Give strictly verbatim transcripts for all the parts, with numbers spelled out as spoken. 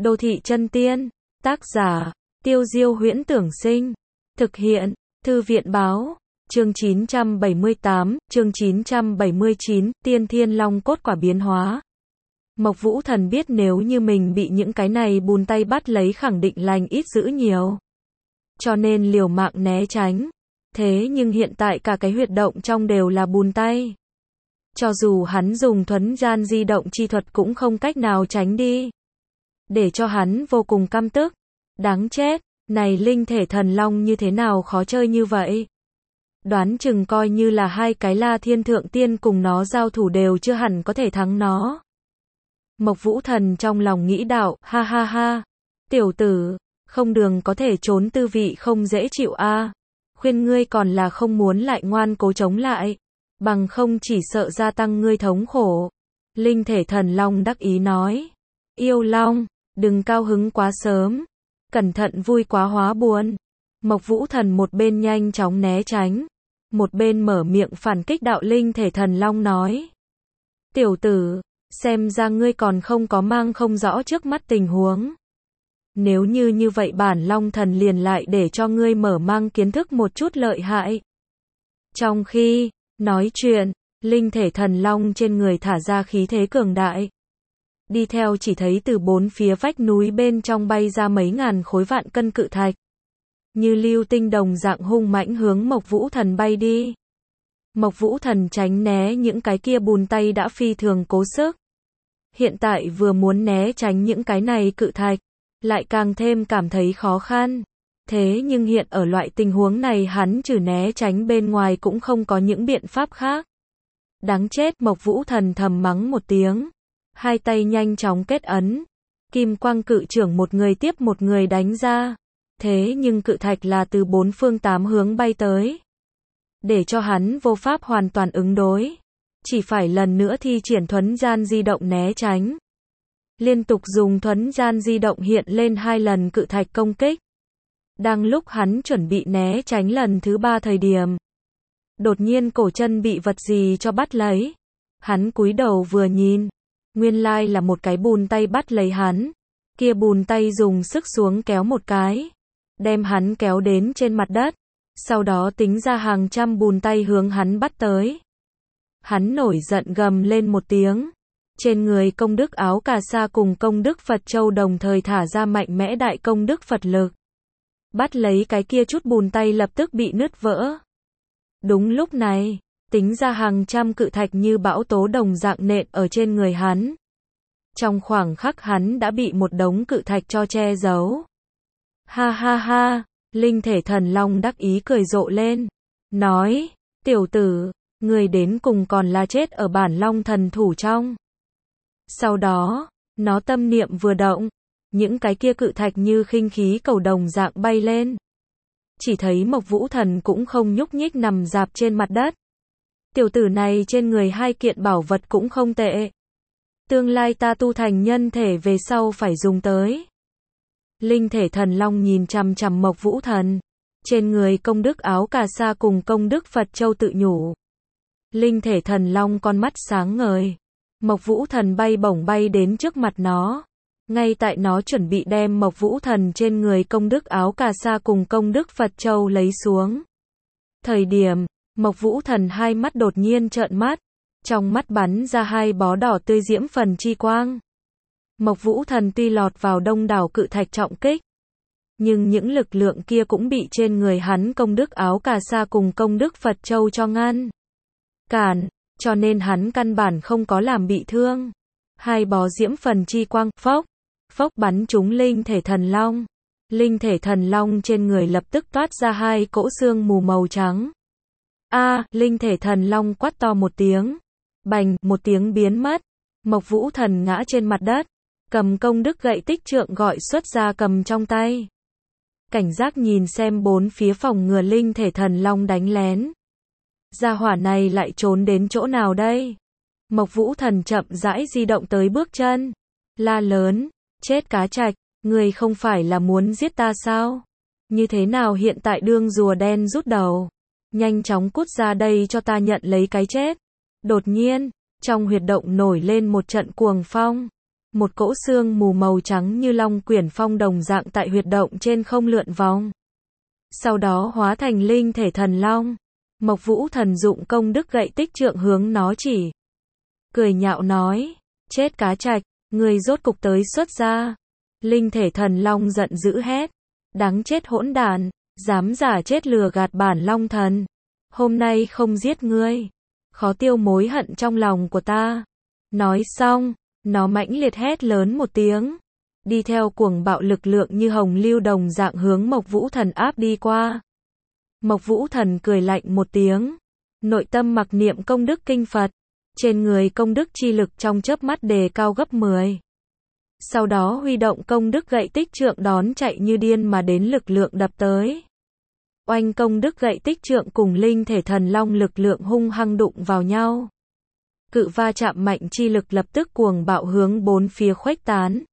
Đô thị chân tiên. Tác giả, Tiêu Diêu Huyễn Tưởng Sinh. Thực hiện, Thư viện Báo. Chương chín trăm bảy mươi tám, chương chín trăm bảy mươi chín, Tiên Thiên Long cốt quả biến hóa. Mộc Vũ Thần biết nếu như mình bị những cái này bùn tay bắt lấy khẳng định lành ít dữ nhiều. Cho nên liều mạng né tránh. Thế nhưng hiện tại cả cái huyệt động trong đều là bùn tay. Cho dù hắn dùng thuấn gian di động chi thuật cũng không cách nào tránh đi. Để cho hắn vô cùng căm tức. Đáng chết, này linh thể thần long như thế nào khó chơi như vậy? Đoán chừng coi như là hai cái La Thiên Thượng Tiên cùng nó giao thủ đều chưa hẳn có thể thắng nó. Mộc Vũ Thần trong lòng nghĩ đạo, ha ha ha, tiểu tử, không đường có thể trốn tư vị không dễ chịu a. À. Khuyên ngươi còn là không muốn lại ngoan cố chống lại, bằng không chỉ sợ gia tăng ngươi thống khổ. Linh thể thần long đắc ý nói, yêu long, đừng cao hứng quá sớm, cẩn thận vui quá hóa buồn. Mộc Vũ Thần một bên nhanh chóng né tránh, một bên mở miệng phản kích đạo linh thể thần long nói. Tiểu tử, xem ra ngươi còn không có mang không rõ trước mắt tình huống. Nếu như như vậy bản long thần liền lại để cho ngươi mở mang kiến thức một chút lợi hại. Trong khi nói chuyện, linh thể thần long trên người thả ra khí thế cường đại. Đi theo chỉ thấy từ bốn phía vách núi bên trong bay ra mấy ngàn khối vạn cân cự thạch. Như lưu tinh đồng dạng hung mãnh hướng Mộc Vũ Thần bay đi. Mộc Vũ Thần tránh né những cái kia bùn tay đã phi thường cố sức. Hiện tại vừa muốn né tránh những cái này cự thạch, lại càng thêm cảm thấy khó khăn. Thế nhưng hiện ở loại tình huống này hắn trừ né tránh bên ngoài cũng không có những biện pháp khác. Đáng chết, Mộc Vũ Thần thầm mắng một tiếng. Hai tay nhanh chóng kết ấn. Kim quang cự trưởng một người tiếp một người đánh ra. Thế nhưng cự thạch là từ bốn phương tám hướng bay tới. Để cho hắn vô pháp hoàn toàn ứng đối. Chỉ phải lần nữa thi triển thuấn gian di động né tránh. Liên tục dùng thuấn gian di động hiện lên hai lần cự thạch công kích. Đang lúc hắn chuẩn bị né tránh lần thứ ba thời điểm. Đột nhiên cổ chân bị vật gì cho bắt lấy. Hắn cúi đầu vừa nhìn. Nguyên lai là một cái bùn tay bắt lấy hắn. Kia bùn tay dùng sức xuống kéo một cái. Đem hắn kéo đến trên mặt đất. Sau đó tính ra hàng trăm bùn tay hướng hắn bắt tới. Hắn nổi giận gầm lên một tiếng. Trên người công đức áo cà sa cùng công đức Phật Châu đồng thời thả ra mạnh mẽ đại công đức Phật lực. Bắt lấy cái kia chút bùn tay lập tức bị nứt vỡ. Đúng lúc này, tính ra hàng trăm cự thạch như bão tố đồng dạng nện ở trên người hắn. Trong khoảng khắc hắn đã bị một đống cự thạch cho che giấu. Ha ha ha, linh thể thần long đắc ý cười rộ lên. Nói, tiểu tử, người đến cùng còn là chết ở bản long thần thủ trong. Sau đó, nó tâm niệm vừa động, những cái kia cự thạch như khinh khí cầu đồng dạng bay lên. Chỉ thấy Mộc Vũ Thần cũng không nhúc nhích nằm rạp trên mặt đất. Tiểu tử này trên người hai kiện bảo vật cũng không tệ. Tương lai ta tu thành nhân thể về sau phải dùng tới. Linh thể thần long nhìn chằm chằm Mộc Vũ Thần. Trên người công đức áo cà sa cùng công đức Phật Châu tự nhủ. Linh thể thần long con mắt sáng ngời. Mộc Vũ Thần bay bổng bay đến trước mặt nó. Ngay tại nó chuẩn bị đem Mộc Vũ Thần trên người công đức áo cà sa cùng công đức Phật Châu lấy xuống. Thời điểm, Mộc Vũ Thần hai mắt đột nhiên trợn mắt. Trong mắt bắn ra hai bó đỏ tươi diễm phần chi quang. Mộc Vũ Thần tuy lọt vào đông đảo cự thạch trọng kích. Nhưng những lực lượng kia cũng bị trên người hắn công đức áo cà sa cùng công đức Phật Châu cho ngăn cản. Cho nên hắn căn bản không có làm bị thương. Hai bó diễm phần chi quang, phốc, phốc bắn trúng linh thể thần long. Linh thể thần long trên người lập tức toát ra hai cỗ xương mù màu trắng. A, à, linh thể thần long quát to một tiếng. Bành, một tiếng biến mất. Mộc Vũ Thần ngã trên mặt đất. Cầm công đức gậy tích trượng gọi xuất ra cầm trong tay. Cảnh giác nhìn xem bốn phía phòng ngừa linh thể thần long đánh lén. Gia hỏa này lại trốn đến chỗ nào đây? Mộc Vũ Thần chậm rãi di động tới bước chân. La lớn, chết cá trạch, người không phải là muốn giết ta sao? Như thế nào hiện tại đương rùa đen rút đầu? Nhanh chóng cút ra đây cho ta nhận lấy cái chết. Đột nhiên, trong huyệt động nổi lên một trận cuồng phong. Một cỗ sương mù màu trắng như long quyển phong đồng dạng tại huyệt động trên không lượn vòng. Sau đó hóa thành linh thể thần long. Mộc Vũ Thần dụng công đức gậy tích trượng hướng nó chỉ. Cười nhạo nói, chết cá trạch, ngươi rốt cục tới xuất ra. Linh thể thần long giận dữ hét, đáng chết hỗn đản, dám giả chết lừa gạt bản long thần. Hôm nay không giết ngươi, khó tiêu mối hận trong lòng của ta. Nói xong, nó mãnh liệt hét lớn một tiếng, đi theo cuồng bạo lực lượng như hồng lưu đồng dạng hướng Mộc Vũ Thần áp đi qua. Mộc Vũ Thần cười lạnh một tiếng, nội tâm mặc niệm công đức kinh Phật, trên người công đức chi lực trong chớp mắt đề cao gấp mười. Sau đó huy động công đức gậy tích trượng đón chạy như điên mà đến lực lượng đập tới. Oanh, công đức gậy tích trượng cùng linh thể thần long lực lượng hung hăng đụng vào nhau. Cự va chạm mạnh chi lực lập tức cuồng bạo hướng bốn phía khuếch tán.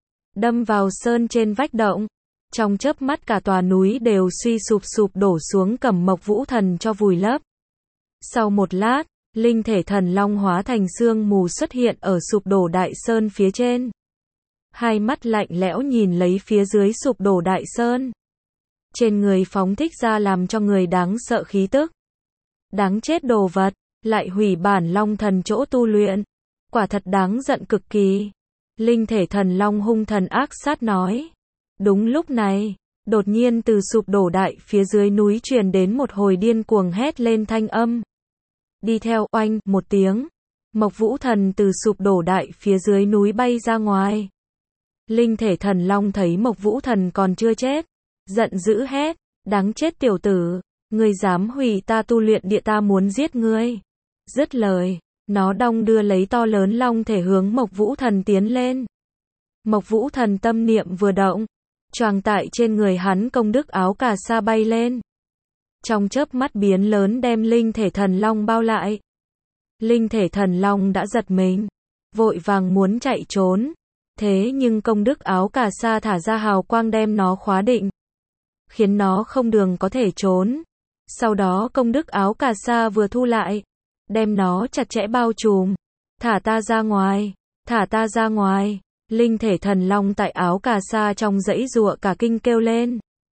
Đâm vào sơn trên vách động. Trong chớp mắt cả tòa núi đều suy sụp sụp đổ xuống cầm Mộc Vũ Thần cho vùi lấp. Sau một lát, linh thể thần long hóa thành sương mù xuất hiện ở sụp đổ đại sơn phía trên. Hai mắt lạnh lẽo nhìn lấy phía dưới sụp đổ đại sơn. Trên người phóng thích ra làm cho người đáng sợ khí tức. Đáng chết đồ vật, lại hủy bản long thần chỗ tu luyện. Quả thật đáng giận cực kỳ. Linh thể thần long hung thần ác sát nói. Đúng lúc này, đột nhiên từ sụp đổ đại phía dưới núi truyền đến một hồi điên cuồng hét lên thanh âm. Đi theo oanh một tiếng, Mộc Vũ Thần từ sụp đổ đại phía dưới núi bay ra ngoài. Linh thể thần long thấy Mộc Vũ Thần còn chưa chết, giận dữ hét, đáng chết tiểu tử, ngươi dám hủy ta tu luyện địa, ta muốn giết ngươi. Dứt lời, nó đong đưa lấy to lớn long thể hướng Mộc Vũ Thần tiến lên. Mộc Vũ Thần tâm niệm vừa động, choàng tại trên người hắn công đức áo cà sa bay lên. Trong chớp mắt biến lớn đem linh thể thần long bao lại. Linh thể thần long đã giật mình, vội vàng muốn chạy trốn. Thế nhưng công đức áo cà sa thả ra hào quang đem nó khóa định, khiến nó không đường có thể trốn. Sau đó công đức áo cà sa vừa thu lại, đem nó chặt chẽ bao trùm. Thả ta ra ngoài, thả ta ra ngoài. Linh thể thần long tại áo cà sa trong dãy giụa cả kinh kêu lên.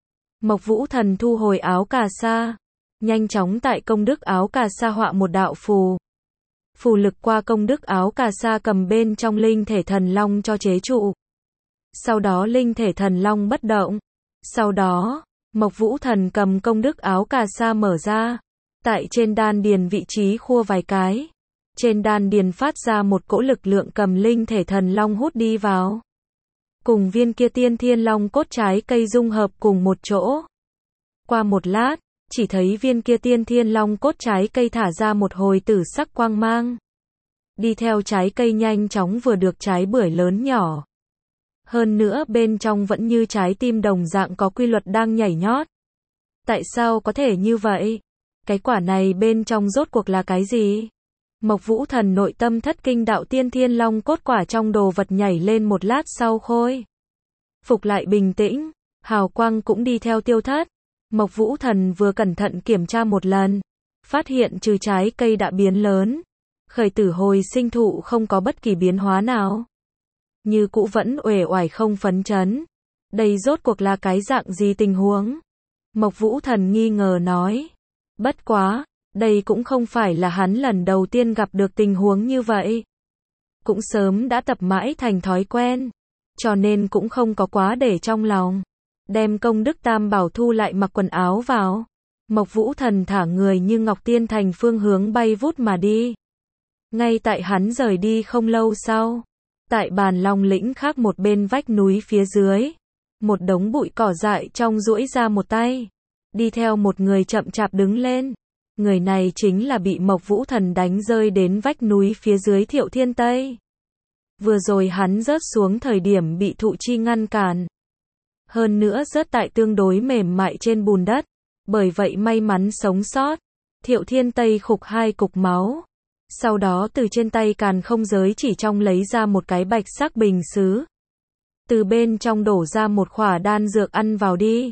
Mộc Vũ Thần thu hồi áo cà sa, nhanh chóng tại công đức áo cà sa họa một đạo phù. Phù lực qua công đức áo cà sa cầm bên trong linh thể thần long cho chế trụ. Sau đó linh thể thần long bất động. Sau đó, Mộc Vũ Thần cầm công đức áo cà sa mở ra, tại trên đan điền vị trí khua vài cái. Trên đan điền phát ra một cỗ lực lượng cầm linh thể thần long hút đi vào. Cùng viên kia tiên thiên long cốt trái cây dung hợp cùng một chỗ. Qua một lát, chỉ thấy viên kia tiên thiên long cốt trái cây thả ra một hồi tử sắc quang mang. Đi theo trái cây nhanh chóng vừa được trái bưởi lớn nhỏ. Hơn nữa bên trong vẫn như trái tim đồng dạng có quy luật đang nhảy nhót. Tại sao có thể như vậy? Cái quả này bên trong rốt cuộc là cái gì? Mộc Vũ Thần nội tâm thất kinh, đạo tiên thiên long cốt quả trong đồ vật nhảy lên một lát sau khôi phục lại bình tĩnh, hào quang cũng đi theo tiêu thất. Mộc Vũ Thần vừa cẩn thận kiểm tra một lần, phát hiện trừ trái cây đã biến lớn, khởi tử hồi sinh thụ không có bất kỳ biến hóa nào. Như cũ vẫn uể oải không phấn chấn. Đây rốt cuộc là cái dạng gì tình huống? Mộc Vũ Thần nghi ngờ nói. Bất quá, đây cũng không phải là hắn lần đầu tiên gặp được tình huống như vậy. Cũng sớm đã tập mãi thành thói quen, cho nên cũng không có quá để trong lòng. Đem công đức tam bảo thu lại mặc quần áo vào. Mộc Vũ Thần thả người như ngọc tiên thành phương hướng bay vút mà đi. Ngay tại hắn rời đi không lâu sau, tại bàn long lĩnh khác một bên vách núi phía dưới, một đống bụi cỏ dại trong duỗi ra một tay, đi theo một người chậm chạp đứng lên. Người này chính là bị Mộc Vũ Thần đánh rơi đến vách núi phía dưới Thiệu Thiên Tây. Vừa rồi hắn rớt xuống thời điểm bị thụ chi ngăn cản. Hơn nữa rớt tại tương đối mềm mại trên bùn đất, bởi vậy may mắn sống sót. Thiệu Thiên Tây khục hai cục máu. Sau đó từ trên tay càn không giới chỉ trong lấy ra một cái bạch sắc bình sứ. Từ bên trong đổ ra một khỏa đan dược, ăn vào đi.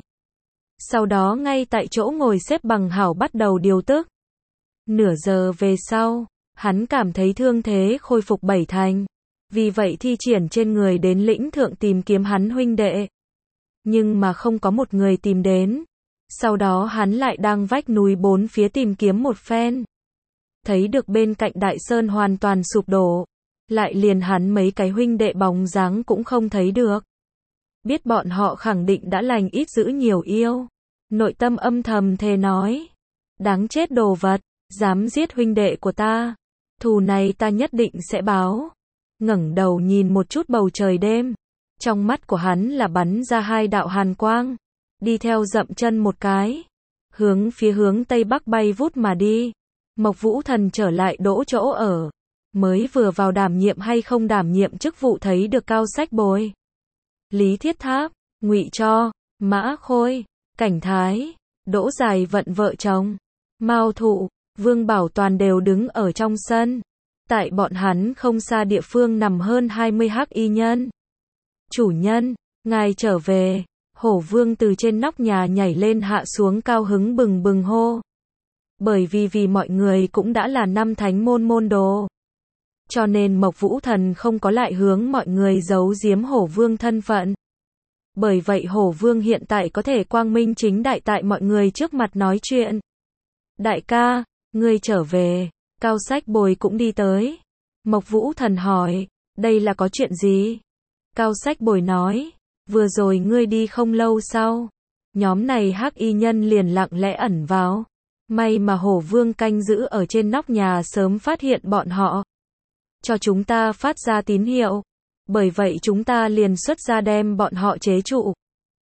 Sau đó ngay tại chỗ ngồi xếp bằng hảo bắt đầu điều tức. Nửa giờ về sau, hắn cảm thấy thương thế khôi phục bảy thành. vì vậy thi triển trên người đến lĩnh thượng tìm kiếm hắn huynh đệ. Nhưng mà không có một người tìm đến. Sau đó hắn lại đang vách núi bốn phía tìm kiếm một phen. Thấy được bên cạnh đại sơn hoàn toàn sụp đổ. Lại liền hắn mấy cái huynh đệ bóng dáng cũng không thấy được. Biết bọn họ khẳng định đã lành ít dữ nhiều yêu. Nội tâm âm thầm thề nói. Đáng chết đồ vật, dám giết huynh đệ của ta. Thù này ta nhất định sẽ báo. Ngẩng đầu nhìn một chút bầu trời đêm. Trong mắt của hắn là bắn ra hai đạo hàn quang. Đi theo dậm chân một cái. Hướng phía hướng tây bắc bay vút mà đi. Mộc Vũ Thần trở lại đỗ chỗ ở. Mới vừa vào đảm nhiệm hay không đảm nhiệm chức vụ thấy được Cao Sách Bồi, Lý Thiết Tháp, Ngụy Cho, Mã Khôi, Cảnh Thái, Đỗ Dài Vận vợ chồng, Mao Thụ, Vương Bảo Toàn đều đứng ở trong sân. Tại bọn hắn không xa địa phương nằm hơn hai mươi hắc y nhân. Chủ nhân, ngài trở về. Hổ Vương từ trên nóc nhà nhảy lên hạ xuống cao hứng bừng bừng hô. Bởi vì vì mọi người cũng đã là năm thánh môn môn đồ. Cho nên Mộc Vũ Thần không có lại hướng mọi người giấu giếm Hổ Vương thân phận. Bởi vậy Hổ Vương hiện tại có thể quang minh chính đại tại mọi người trước mặt nói chuyện. Đại ca, ngươi trở về. Cao Sách Bồi cũng đi tới. Mộc Vũ Thần hỏi, đây là có chuyện gì? Cao Sách Bồi nói, vừa rồi ngươi đi không lâu sau. Nhóm này hắc y nhân liền lặng lẽ ẩn vào. May mà Hổ Vương canh giữ ở trên nóc nhà sớm phát hiện bọn họ. Cho chúng ta phát ra tín hiệu. Bởi vậy chúng ta liền xuất ra đem bọn họ chế trụ.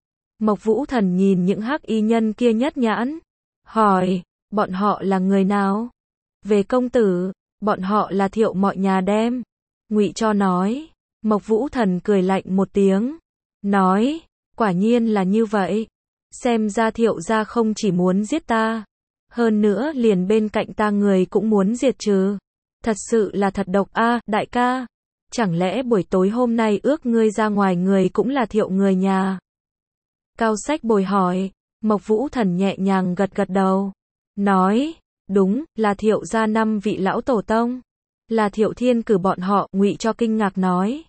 Mộc Vũ Thần nhìn những hắc y nhân kia nhất nhãn. Hỏi, bọn họ là người nào? Về công tử, bọn họ là Thiệu mọi nhà đem. Ngụy Cho nói. Mộc Vũ Thần cười lạnh một tiếng. Nói, quả nhiên là như vậy. Xem ra Thiệu gia không chỉ muốn giết ta. Hơn nữa liền bên cạnh ta người cũng muốn diệt trừ. Thật sự là thật độc a, à, đại ca. Chẳng lẽ buổi tối hôm nay ước ngươi ra ngoài người cũng là Thiệu người nhà? Cao Sách Bồi hỏi. Mộc Vũ Thần nhẹ nhàng gật gật đầu. Nói, đúng, là Thiệu gia năm vị lão tổ tông. Là Thiệu Thiên cử bọn họ, Ngụy Cho kinh ngạc nói.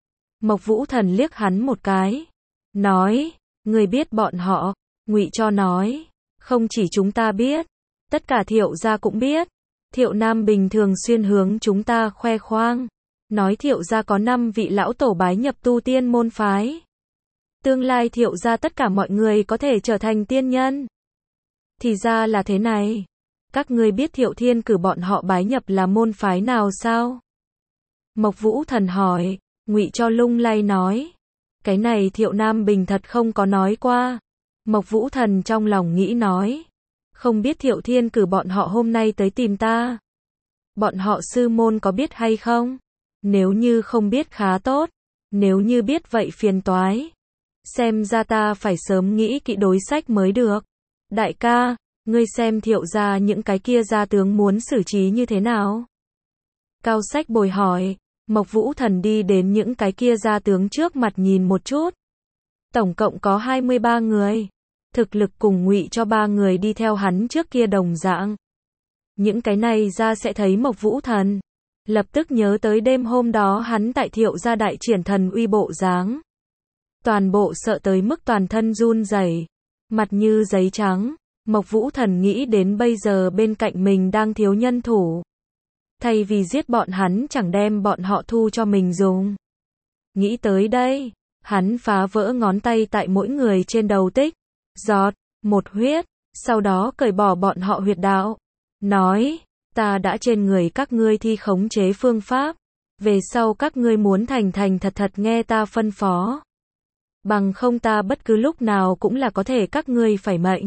Mộc Vũ Thần liếc hắn một cái. Nói, ngươi biết bọn họ? Ngụy Cho nói, không chỉ chúng ta biết. Tất cả Thiệu gia cũng biết. Thiệu Nam bình thường xuyên hướng chúng ta khoe khoang. Nói Thiệu gia có năm vị lão tổ bái nhập tu tiên môn phái. Tương lai Thiệu gia tất cả mọi người có thể trở thành tiên nhân. Thì ra là thế này. Các ngươi biết Thiệu Thiên cử bọn họ bái nhập là môn phái nào sao? Mộc Vũ Thần hỏi. Ngụy Cho lung lay nói. Cái này Thiệu Nam Bình thật không có nói qua. Mộc Vũ Thần trong lòng nghĩ nói. Không biết Thiệu Thiên cử bọn họ hôm nay tới tìm ta. Bọn họ sư môn có biết hay không? Nếu như không biết khá tốt. Nếu như biết vậy phiền toái. Xem ra ta phải sớm nghĩ kỹ đối sách mới được. Đại ca, ngươi xem Thiệu gia những cái kia gia tướng muốn xử trí như thế nào? Cao Sách Bồi hỏi. Mộc Vũ Thần đi đến những cái kia gia tướng trước mặt nhìn một chút. Tổng cộng có hai mươi ba người. Thực lực cùng Ngụy Cho ba người đi theo hắn trước kia đồng dạng. Những cái này ra sẽ thấy Mộc Vũ Thần. Lập tức nhớ tới đêm hôm đó hắn tại Thiệu gia đại triển thần uy bộ dáng. Toàn bộ sợ tới mức toàn thân run rẩy, mặt như giấy trắng. Mộc Vũ Thần nghĩ đến bây giờ bên cạnh mình đang thiếu nhân thủ. Thay vì giết bọn hắn chẳng đem bọn họ thu cho mình dùng. Nghĩ tới đây, hắn phá vỡ ngón tay tại mỗi người trên đầu tích. Giọt, một huyết, sau đó cởi bỏ bọn họ huyệt đạo. Nói, ta đã trên người các ngươi thi khống chế phương pháp. Về sau các ngươi muốn thành thành thật thật nghe ta phân phó. Bằng không ta bất cứ lúc nào cũng là có thể các ngươi phải mệnh.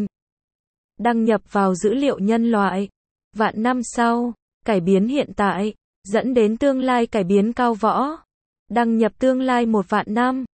Đăng nhập vào dữ liệu nhân loại. Vạn năm sau, cải biến hiện tại, dẫn đến tương lai cải biến cao võ. Đăng nhập tương lai một vạn năm.